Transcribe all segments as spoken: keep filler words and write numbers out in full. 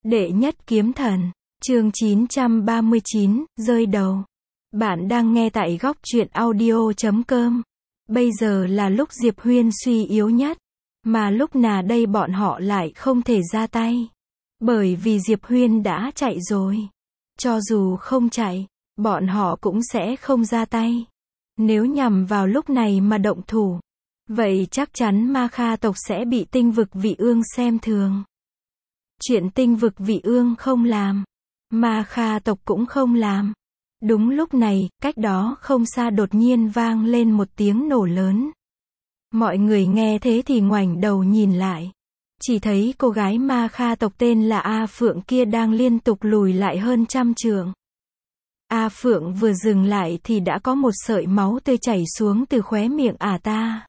Đệ nhất kiếm thần, chương chín trăm ba mươi chín, rơi đầu. Bạn đang nghe tại góc truyện audio chấm com. Bây giờ là lúc Diệp Huyên suy yếu nhất, mà lúc nào đây bọn họ lại không thể ra tay. Bởi vì Diệp Huyên đã chạy rồi. Cho dù không chạy, bọn họ cũng sẽ không ra tay. Nếu nhằm vào lúc này mà động thủ, vậy chắc chắn Ma Kha tộc sẽ bị Tinh vực Vị Ương xem thường. Chuyện Tinh vực Vị Ương không làm, Ma Kha tộc cũng không làm. Đúng lúc này, cách đó không xa đột nhiên vang lên một tiếng nổ lớn. Mọi người nghe thế thì ngoảnh đầu nhìn lại. Chỉ thấy cô gái Ma Kha tộc tên là A Phượng kia đang liên tục lùi lại hơn trăm trượng. A Phượng vừa dừng lại thì đã có một sợi máu tươi chảy xuống từ khóe miệng ả ta.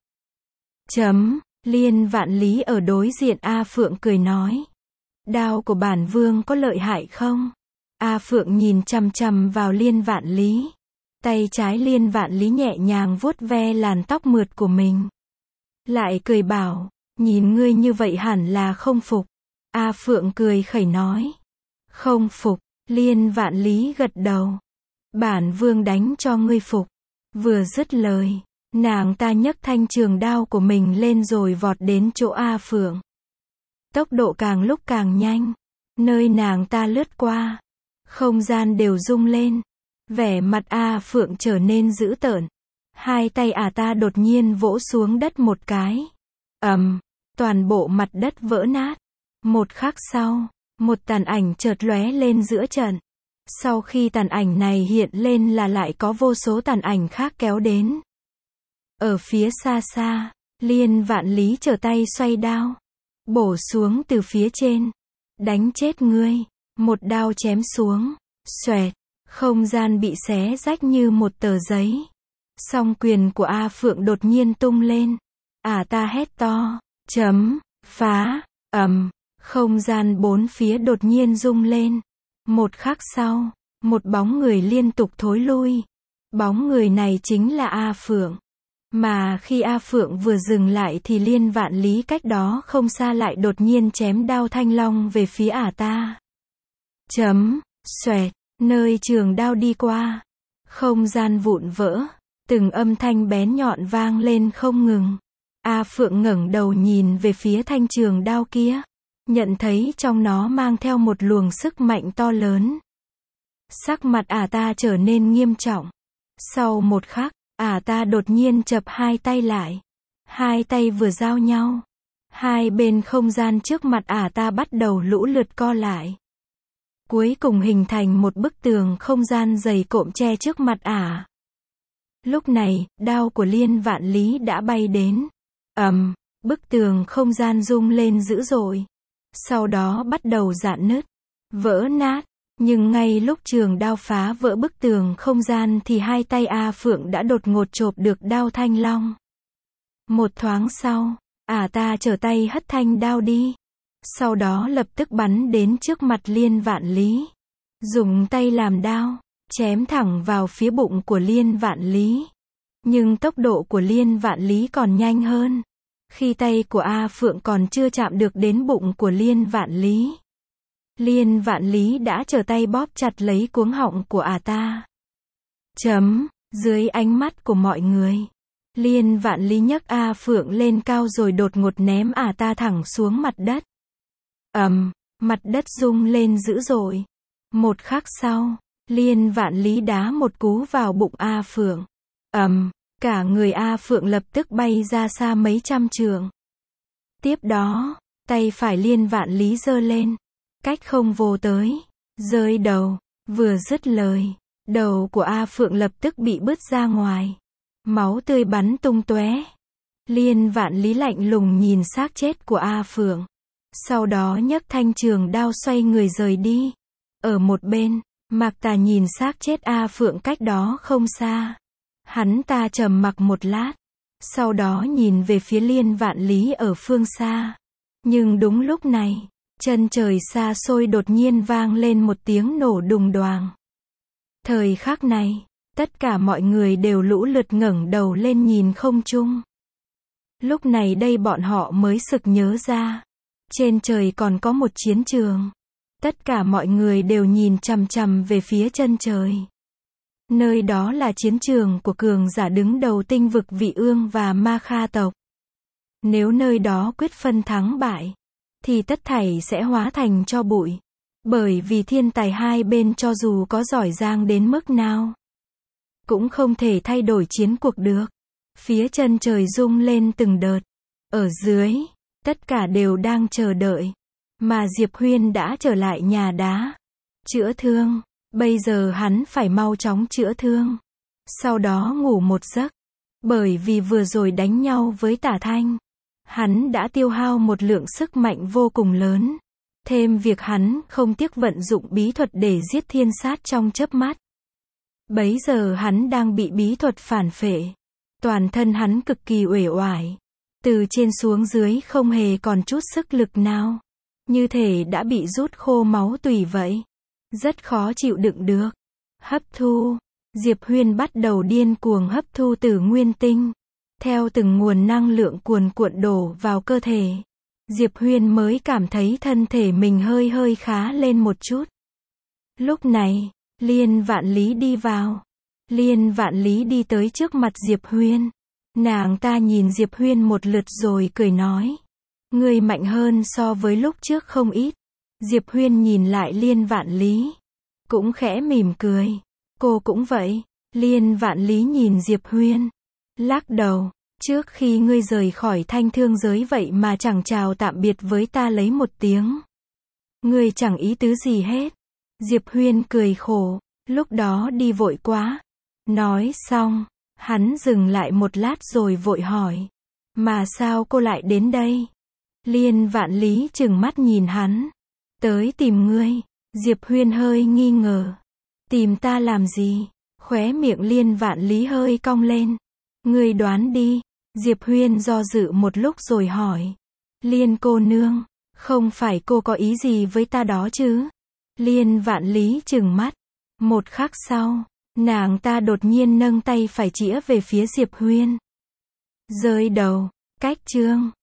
Chấm, Liên Vạn Lý ở đối diện A Phượng cười nói. Đao của bản vương có lợi hại không? A Phượng nhìn chằm chằm vào Liên Vạn Lý. Tay trái Liên Vạn Lý nhẹ nhàng vuốt ve làn tóc mượt của mình. Lại cười bảo, nhìn ngươi như vậy hẳn là không phục. A Phượng cười khẩy nói. Không phục, Liên Vạn Lý gật đầu. Bản vương đánh cho ngươi phục. Vừa dứt lời, nàng ta nhấc thanh trường đao của mình lên rồi vọt đến chỗ A Phượng. Tốc độ càng lúc càng nhanh. Nơi nàng ta lướt qua, không gian đều rung lên. Vẻ mặt A Phượng trở nên dữ tợn. Hai tay ả ta đột nhiên vỗ xuống đất một cái. Ầm, toàn bộ mặt đất vỡ nát. Một khắc sau, một tàn ảnh chợt lóe lên giữa trận. Sau khi tàn ảnh này hiện lên là lại có vô số tàn ảnh khác kéo đến. Ở phía xa xa, Liên Vạn Lý trở tay xoay đao, bổ xuống từ phía trên. Đánh chết ngươi. Một đao chém xuống. Xoẹt. Không gian bị xé rách như một tờ giấy. Song quyền của A Phượng đột nhiên tung lên. Ả ta hét to. Chấm. Phá. Ầm. Không gian bốn phía đột nhiên rung lên. Một khắc sau, một bóng người liên tục thối lui. Bóng người này chính là A Phượng. Mà khi A Phượng vừa dừng lại thì Liên Vạn Lý cách đó không xa lại đột nhiên chém đao thanh long về phía ả ta. Chấm. Xoẹt. Nơi trường đao đi qua, không gian vụn vỡ. Từng âm thanh bén nhọn vang lên không ngừng. A Phượng ngẩng đầu nhìn về phía thanh trường đao kia. Nhận thấy trong nó mang theo một luồng sức mạnh to lớn. Sắc mặt ả ta trở nên nghiêm trọng. Sau một khắc, ả ta đột nhiên chập hai tay lại. Hai tay vừa giao nhau. Hai bên không gian trước mặt ả ta bắt đầu lũ lượt co lại. Cuối cùng hình thành một bức tường không gian dày cộm che trước mặt ả. Lúc này, đao của Liên Vạn Lý đã bay đến. Ầm, bức tường không gian rung lên dữ dội. Sau đó bắt đầu rạn nứt, vỡ nát. Nhưng ngay lúc trường đao phá vỡ bức tường không gian thì hai tay A Phượng đã đột ngột chộp được đao thanh long. Một thoáng sau, ả ta trở tay hất thanh đao đi. Sau đó lập tức bắn đến trước mặt Liên Vạn Lý. Dùng tay làm đao, chém thẳng vào phía bụng của Liên Vạn Lý. Nhưng tốc độ của Liên Vạn Lý còn nhanh hơn. Khi tay của A Phượng còn chưa chạm được đến bụng của Liên Vạn Lý, Liên Vạn Lý đã trở tay bóp chặt lấy cuống họng của ả ta. Chấm. Dưới ánh mắt của mọi người, Liên Vạn Lý nhấc A Phượng lên cao rồi đột ngột ném ả ta thẳng xuống mặt đất. Ầm, mặt đất rung lên dữ dội. Một khắc sau, Liên Vạn Lý đá một cú vào bụng A Phượng. Ầm, cả người A Phượng lập tức bay ra xa mấy trăm trượng. Tiếp đó, tay phải Liên Vạn Lý giơ lên, cách không vô tới, rơi đầu. Vừa dứt lời, đầu của A Phượng lập tức bị bứt ra ngoài. Máu tươi bắn tung tóe. Liên Vạn Lý lạnh lùng nhìn xác chết của A Phượng. Sau đó nhấc thanh trường đao xoay người rời đi. Ở một bên, Mạc Tà nhìn xác chết A Phượng cách đó không xa. Hắn ta trầm mặc một lát. Sau đó nhìn về phía Liên Vạn Lý ở phương xa. Nhưng đúng lúc này, chân trời xa xôi đột nhiên vang lên một tiếng nổ đùng đoàng. Thời khắc này, tất cả mọi người đều lũ lượt ngẩng đầu lên nhìn không trung. Lúc này đây bọn họ mới sực nhớ ra. Trên trời còn có một chiến trường. Tất cả mọi người đều nhìn chằm chằm về phía chân trời. Nơi đó là chiến trường của cường giả đứng đầu tinh vực Vị Ương và Ma Kha tộc. Nếu nơi đó quyết phân thắng bại, thì tất thảy sẽ hóa thành tro bụi. Bởi vì thiên tài hai bên cho dù có giỏi giang đến mức nào, cũng không thể thay đổi chiến cuộc được. Phía chân trời rung lên từng đợt. Ở dưới, tất cả đều đang chờ đợi. Mà Diệp Huyên đã trở lại nhà đá. Chữa thương. Bây giờ hắn phải mau chóng chữa thương. Sau đó ngủ một giấc. Bởi vì vừa rồi đánh nhau với Tả Thanh, hắn đã tiêu hao một lượng sức mạnh vô cùng lớn. Thêm việc hắn không tiếc vận dụng bí thuật để giết thiên sát trong chớp mắt. Bấy giờ hắn đang bị bí thuật phản phệ. Toàn thân hắn cực kỳ uể oải. Từ trên xuống dưới không hề còn chút sức lực nào. Như thể đã bị rút khô máu tủy vậy. Rất khó chịu đựng được. Hấp thu. Diệp Huyên bắt đầu điên cuồng hấp thu từ nguyên tinh. Theo từng nguồn năng lượng cuồn cuộn đổ vào cơ thể, Diệp Huyên mới cảm thấy thân thể mình hơi hơi khá lên một chút. Lúc này, Liên Vạn Lý đi vào. Liên Vạn Lý đi tới trước mặt Diệp Huyên. Nàng ta nhìn Diệp Huyên một lượt rồi cười nói. Ngươi mạnh hơn so với lúc trước không ít. Diệp Huyên nhìn lại Liên Vạn Lý. Cũng khẽ mỉm cười. Cô cũng vậy. Liên Vạn Lý nhìn Diệp Huyên. Lắc đầu. Trước khi ngươi rời khỏi thanh thương giới vậy mà chẳng chào tạm biệt với ta lấy một tiếng. Ngươi chẳng ý tứ gì hết. Diệp Huyên cười khổ. Lúc đó đi vội quá. Nói xong, hắn dừng lại một lát rồi vội hỏi. Mà sao cô lại đến đây? Liên Vạn Lý trừng mắt nhìn hắn. Tới tìm ngươi. Diệp Huyên hơi nghi ngờ. Tìm ta làm gì? Khóe miệng Liên Vạn Lý hơi cong lên. Ngươi đoán đi. Diệp Huyên do dự một lúc rồi hỏi. Liên cô nương, không phải cô có ý gì với ta đó chứ? Liên Vạn Lý trừng mắt. Một khắc sau, nàng ta đột nhiên nâng tay phải chĩa về phía Diệp Huyên. Rơi đầu. Cách chương